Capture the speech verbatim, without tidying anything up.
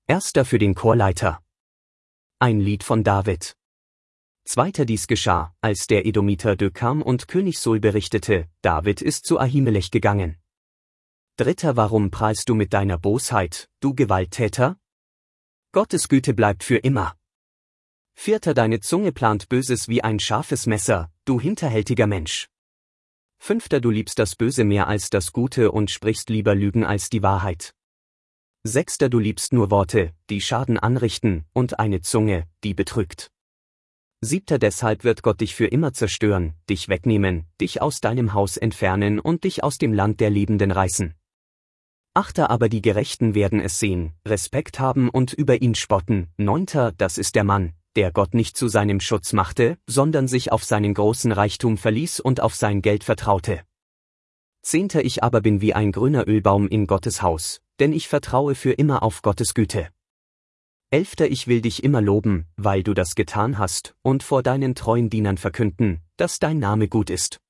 Erster für den Chorleiter. Ein Lied von David. Zweiter dies geschah, als der Edomiter Dö kam und König Saul berichtete, David ist zu Ahimelech gegangen. Dritter warum prahlst du mit deiner Bosheit, du Gewalttäter? Gottes Güte bleibt für immer. Vierter deine Zunge plant Böses wie ein scharfes Messer, du hinterhältiger Mensch. Fünfter du liebst das Böse mehr als das Gute und sprichst lieber Lügen als die Wahrheit. Sechster du liebst nur Worte, die Schaden anrichten, und eine Zunge, die betrügt. Siebter deshalb wird Gott dich für immer zerstören, dich wegnehmen, dich aus deinem Haus entfernen und dich aus dem Land der Lebenden reißen. Achter aber die Gerechten werden es sehen, Respekt haben und über ihn spotten. Neunter das ist der Mann, der Gott nicht zu seinem Schutz machte, sondern sich auf seinen großen Reichtum verließ und auf sein Geld vertraute. Zehnter ich aber bin wie ein grüner Ölbaum in Gottes Haus, denn ich vertraue für immer auf Gottes Güte. Elfter ich will dich immer loben, weil du das getan hast, und vor deinen treuen Dienern verkünden, dass dein Name gut ist.